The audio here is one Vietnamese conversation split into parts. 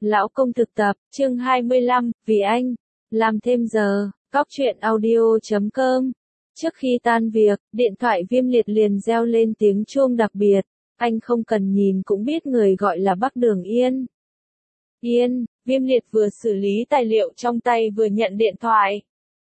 Lão công thực tập, chương 25, vì anh, làm thêm giờ, góc truyện audio.com. Trước khi tan việc, điện thoại Viêm Liệt liền reo lên tiếng chuông đặc biệt. Anh không cần nhìn cũng biết người gọi là Bắc Đường Yên. Yên, Viêm Liệt vừa xử lý tài liệu trong tay vừa nhận điện thoại.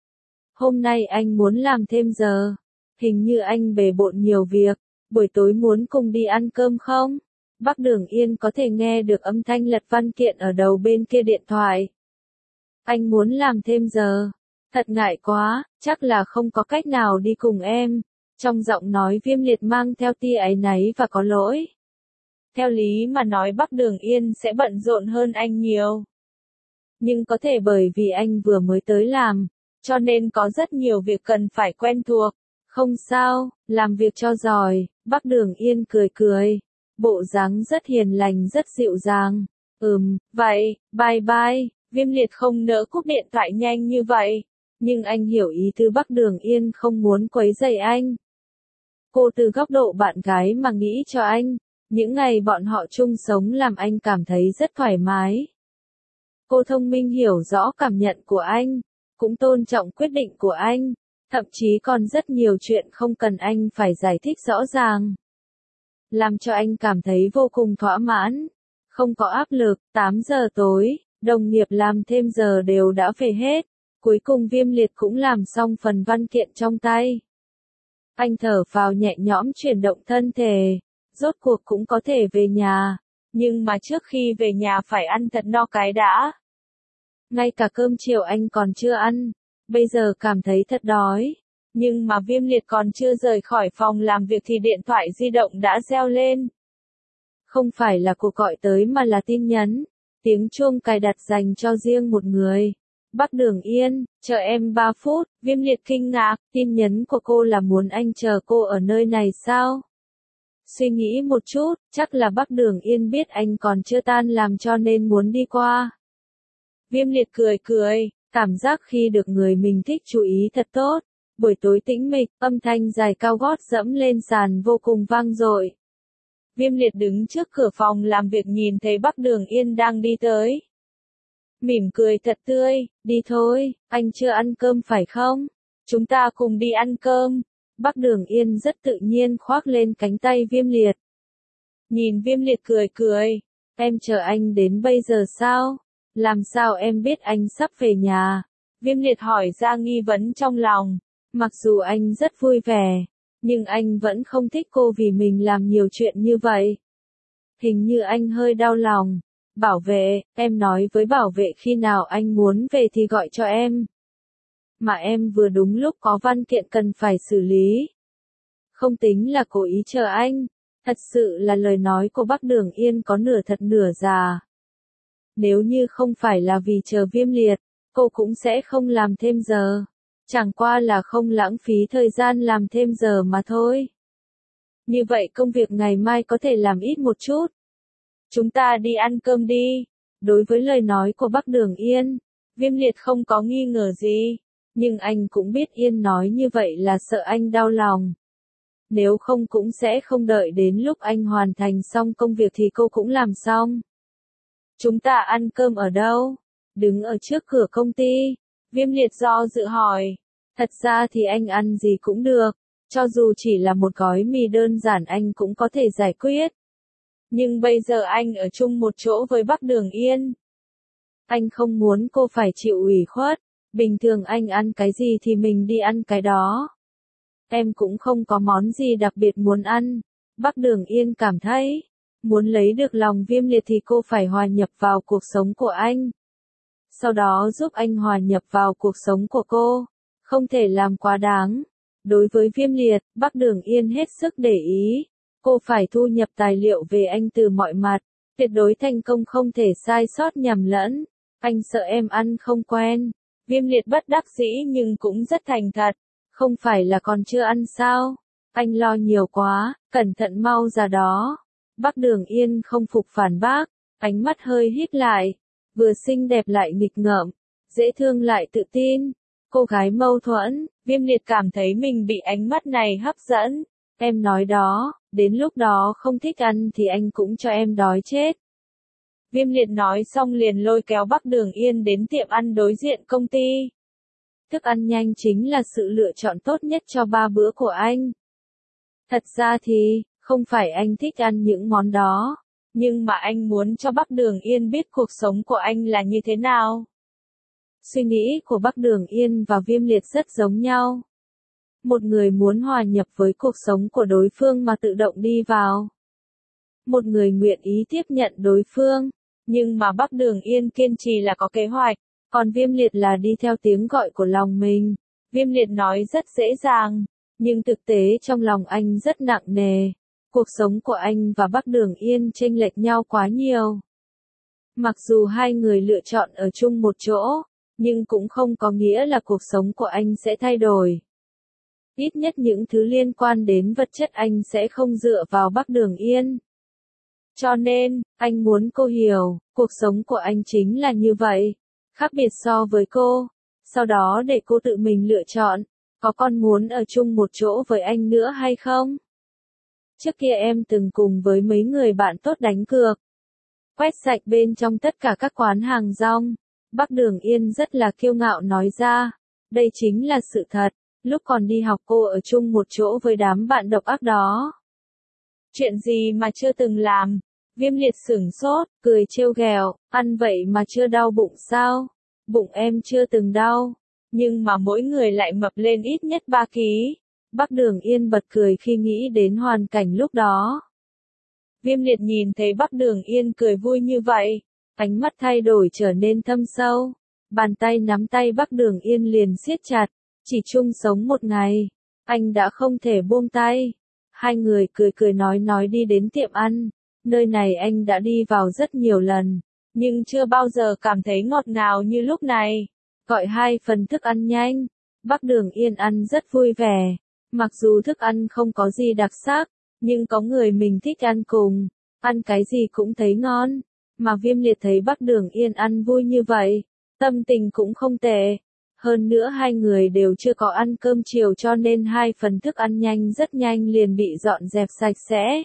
Hôm nay anh muốn làm thêm giờ. Hình như anh bề bộn nhiều việc. Buổi tối muốn cùng đi ăn cơm không? Bắc Đường Yên có thể nghe được âm thanh lật văn kiện ở đầu bên kia điện thoại. Anh muốn làm thêm giờ. Thật ngại quá, chắc là không có cách nào đi cùng em. Trong giọng nói Viêm Liệt mang theo tia áy náy và có lỗi. Theo lý mà nói Bắc Đường Yên sẽ bận rộn hơn anh nhiều. Nhưng có thể bởi vì anh vừa mới tới làm, cho nên có rất nhiều việc cần phải quen thuộc. Không sao, làm việc cho giỏi, Bắc Đường Yên cười cười. Bộ dáng rất hiền lành rất dịu dàng. Vậy, bye bye. Viêm Liệt không nỡ cúp điện thoại nhanh như vậy. Nhưng anh hiểu ý tứ Bắc Đường Yên không muốn quấy rầy anh. Cô từ góc độ bạn gái mà nghĩ cho anh. Những ngày bọn họ chung sống làm anh cảm thấy rất thoải mái. Cô thông minh hiểu rõ cảm nhận của anh. Cũng tôn trọng quyết định của anh. Thậm chí còn rất nhiều chuyện không cần anh phải giải thích rõ ràng. Làm cho anh cảm thấy vô cùng thỏa mãn. Không có áp lực, 8 giờ tối, đồng nghiệp làm thêm giờ đều đã về hết. Cuối cùng Viêm Liệt cũng làm xong phần văn kiện trong tay. Anh thở phào nhẹ nhõm chuyển động thân thể. Rốt cuộc cũng có thể về nhà. Nhưng mà trước khi về nhà phải ăn thật no cái đã. Ngay cả cơm chiều anh còn chưa ăn. Bây giờ cảm thấy thật đói. Nhưng mà Viêm Liệt còn chưa rời khỏi phòng làm việc thì điện thoại di động đã reo lên. Không phải là cuộc gọi tới mà là tin nhắn. Tiếng chuông cài đặt dành cho riêng một người. Bắc Đường Yên, chờ em 3 phút. Viêm Liệt kinh ngạc, tin nhắn của cô là muốn anh chờ cô ở nơi này sao? Suy nghĩ một chút, chắc là Bắc Đường Yên biết anh còn chưa tan làm cho nên muốn đi qua. Viêm Liệt cười cười, cảm giác khi được người mình thích chú ý thật tốt. Buổi tối tĩnh mịch, âm thanh giày cao gót dẫm lên sàn vô cùng vang dội. Viêm Liệt đứng trước cửa phòng làm việc nhìn thấy Bắc Đường Yên đang đi tới. Mỉm cười thật tươi, đi thôi, anh chưa ăn cơm phải không? Chúng ta cùng đi ăn cơm. Bắc Đường Yên rất tự nhiên khoác lên cánh tay Viêm Liệt. Nhìn Viêm Liệt cười cười, em chờ anh đến bây giờ sao? Làm sao em biết anh sắp về nhà? Viêm Liệt hỏi ra nghi vấn trong lòng. Mặc dù anh rất vui vẻ, nhưng anh vẫn không thích cô vì mình làm nhiều chuyện như vậy. Hình như anh hơi đau lòng. Bảo vệ, em nói với bảo vệ khi nào anh muốn về thì gọi cho em. Mà em vừa đúng lúc có văn kiện cần phải xử lý. Không tính là cố ý chờ anh. Thật sự là lời nói của Bắc Đường Yên có nửa thật nửa giả. Nếu như không phải là vì chờ Viêm Liệt, cô cũng sẽ không làm thêm giờ. Chẳng qua là không lãng phí thời gian làm thêm giờ mà thôi. Như vậy công việc ngày mai có thể làm ít một chút. Chúng ta đi ăn cơm đi. Đối với lời nói của Bắc Đường Yên, Viêm Liệt không có nghi ngờ gì. Nhưng anh cũng biết Yên nói như vậy là sợ anh đau lòng. Nếu không cũng sẽ không đợi đến lúc anh hoàn thành xong công việc thì cô cũng làm xong. Chúng ta ăn cơm ở đâu? Đứng ở trước cửa công ty. Viêm Liệt do dự hỏi. Thật ra thì anh ăn gì cũng được. Cho dù chỉ là một gói mì đơn giản anh cũng có thể giải quyết. Nhưng bây giờ anh ở chung một chỗ với Bắc Đường Yên. Anh không muốn cô phải chịu ủy khuất. Bình thường anh ăn cái gì thì mình đi ăn cái đó. Em cũng không có món gì đặc biệt muốn ăn. Bắc Đường Yên cảm thấy, muốn lấy được lòng Viêm Liệt thì cô phải hòa nhập vào cuộc sống của anh. Sau đó giúp anh hòa nhập vào cuộc sống của cô. Không thể làm quá đáng. Đối với Viêm Liệt, Bắc Đường Yên hết sức để ý. Cô phải thu nhập tài liệu về anh từ mọi mặt. Tuyệt đối thành công không thể sai sót nhầm lẫn. Anh sợ em ăn không quen. Viêm Liệt bất đắc dĩ nhưng cũng rất thành thật. Không phải là còn chưa ăn sao? Anh lo nhiều quá, cẩn thận mau ra đó. Bắc Đường Yên không phục phản bác. Ánh mắt hơi híp lại. Vừa xinh đẹp lại nghịch ngợm. Dễ thương lại tự tin. Cô gái mâu thuẫn. Viêm Liệt cảm thấy mình bị ánh mắt này hấp dẫn. Em nói đó, đến lúc đó không thích ăn thì anh cũng cho em đói chết. Viêm Liệt nói xong liền lôi kéo Bắc Đường Yên đến tiệm ăn đối diện công ty. Thức ăn nhanh chính là sự lựa chọn tốt nhất cho 3 bữa của anh. Thật ra thì, không phải anh thích ăn những món đó, nhưng mà anh muốn cho Bắc Đường Yên biết cuộc sống của anh là như thế nào. Suy nghĩ của Bắc Đường Yên và Viêm Liệt rất giống nhau. Một người muốn hòa nhập với cuộc sống của đối phương mà tự động đi vào. Một người nguyện ý tiếp nhận đối phương, nhưng mà Bắc Đường Yên kiên trì là có kế hoạch, còn Viêm Liệt là đi theo tiếng gọi của lòng mình. Viêm Liệt nói rất dễ dàng, nhưng thực tế trong lòng anh rất nặng nề. Cuộc sống của anh và Bắc Đường Yên chênh lệch nhau quá nhiều. Mặc dù hai người lựa chọn ở chung một chỗ, nhưng cũng không có nghĩa là cuộc sống của anh sẽ thay đổi. Ít nhất những thứ liên quan đến vật chất anh sẽ không dựa vào Bắc Đường Yên. Cho nên, anh muốn cô hiểu, cuộc sống của anh chính là như vậy, khác biệt so với cô. Sau đó để cô tự mình lựa chọn, có còn muốn ở chung một chỗ với anh nữa hay không? Trước kia em từng cùng với mấy người bạn tốt đánh cược. Quét sạch bên trong tất cả các quán hàng rong. Bắc Đường Yên rất là kiêu ngạo nói ra. Đây chính là sự thật, lúc còn đi học cô ở chung một chỗ với đám bạn độc ác đó. Chuyện gì mà chưa từng làm? Viêm Liệt sửng sốt, cười trêu ghẹo, ăn vậy mà chưa đau bụng sao? Bụng em chưa từng đau, nhưng mà mỗi người lại mập lên ít nhất 3 ký. Bắc Đường Yên bật cười khi nghĩ đến hoàn cảnh lúc đó. Viêm Liệt nhìn thấy Bắc Đường Yên cười vui như vậy, ánh mắt thay đổi trở nên thâm sâu. Bàn tay nắm tay Bắc Đường Yên liền siết chặt, chỉ chung sống một ngày, anh đã không thể buông tay. Hai người cười cười nói đi đến tiệm ăn, nơi này anh đã đi vào rất nhiều lần, nhưng chưa bao giờ cảm thấy ngọt ngào như lúc này. Gọi 2 phần thức ăn nhanh, Bắc Đường Yên ăn rất vui vẻ. Mặc dù thức ăn không có gì đặc sắc, nhưng có người mình thích ăn cùng, ăn cái gì cũng thấy ngon. Mà Viêm Liệt thấy Bắc Đường Yên ăn vui như vậy, tâm tình cũng không tệ. Hơn nữa hai người đều chưa có ăn cơm chiều cho nên 2 phần thức ăn nhanh rất nhanh liền bị dọn dẹp sạch sẽ.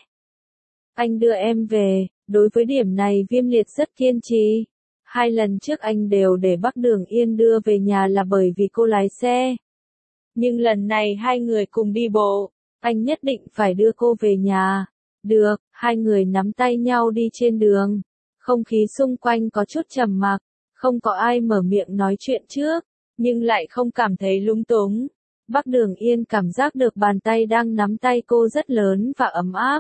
Anh đưa em về, đối với điểm này Viêm Liệt rất kiên trì. 2 lần trước anh đều để Bắc Đường Yên đưa về nhà là bởi vì cô lái xe. Nhưng lần này hai người cùng đi bộ, anh nhất định phải đưa cô về nhà. Được, hai người nắm tay nhau đi trên đường. Không khí xung quanh có chút trầm mặc, không có ai mở miệng nói chuyện trước, nhưng lại không cảm thấy lung túng. Bắc Đường Yên cảm giác được bàn tay đang nắm tay cô rất lớn và ấm áp.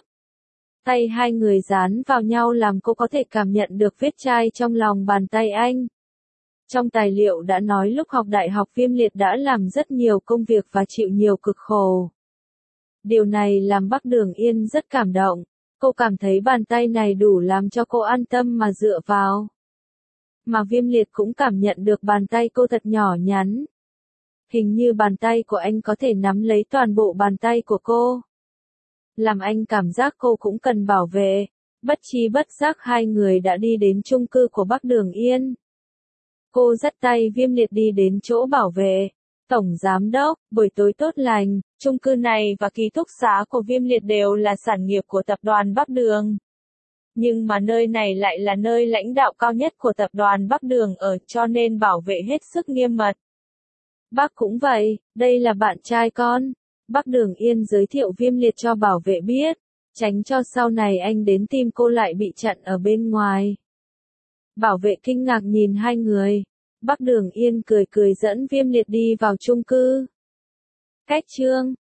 Tay hai người dán vào nhau làm cô có thể cảm nhận được vết chai trong lòng bàn tay anh. Trong tài liệu đã nói lúc học đại học Viêm Liệt đã làm rất nhiều công việc và chịu nhiều cực khổ. Điều này làm Bắc Đường Yên rất cảm động. Cô cảm thấy bàn tay này đủ làm cho cô an tâm mà dựa vào. Mà Viêm Liệt cũng cảm nhận được bàn tay cô thật nhỏ nhắn. Hình như bàn tay của anh có thể nắm lấy toàn bộ bàn tay của cô. Làm anh cảm giác cô cũng cần bảo vệ. Bất chi bất giác hai người đã đi đến chung cư của Bắc Đường Yên. Cô dắt tay Viêm Liệt đi đến chỗ bảo vệ. Tổng Giám đốc, buổi tối tốt lành, chung cư này và ký túc xá của Viêm Liệt đều là sản nghiệp của tập đoàn Bắc Đường. Nhưng mà nơi này lại là nơi lãnh đạo cao nhất của tập đoàn Bắc Đường ở cho nên bảo vệ hết sức nghiêm mật. Bác cũng vậy, đây là bạn trai con. Bắc Đường Yên giới thiệu Viêm Liệt cho bảo vệ biết, tránh cho sau này anh đến tìm cô lại bị chặn ở bên ngoài. Bảo vệ kinh ngạc nhìn hai người. Bắc Đường Yên cười cười dẫn Viêm Liệt đi vào chung cư. Cách chương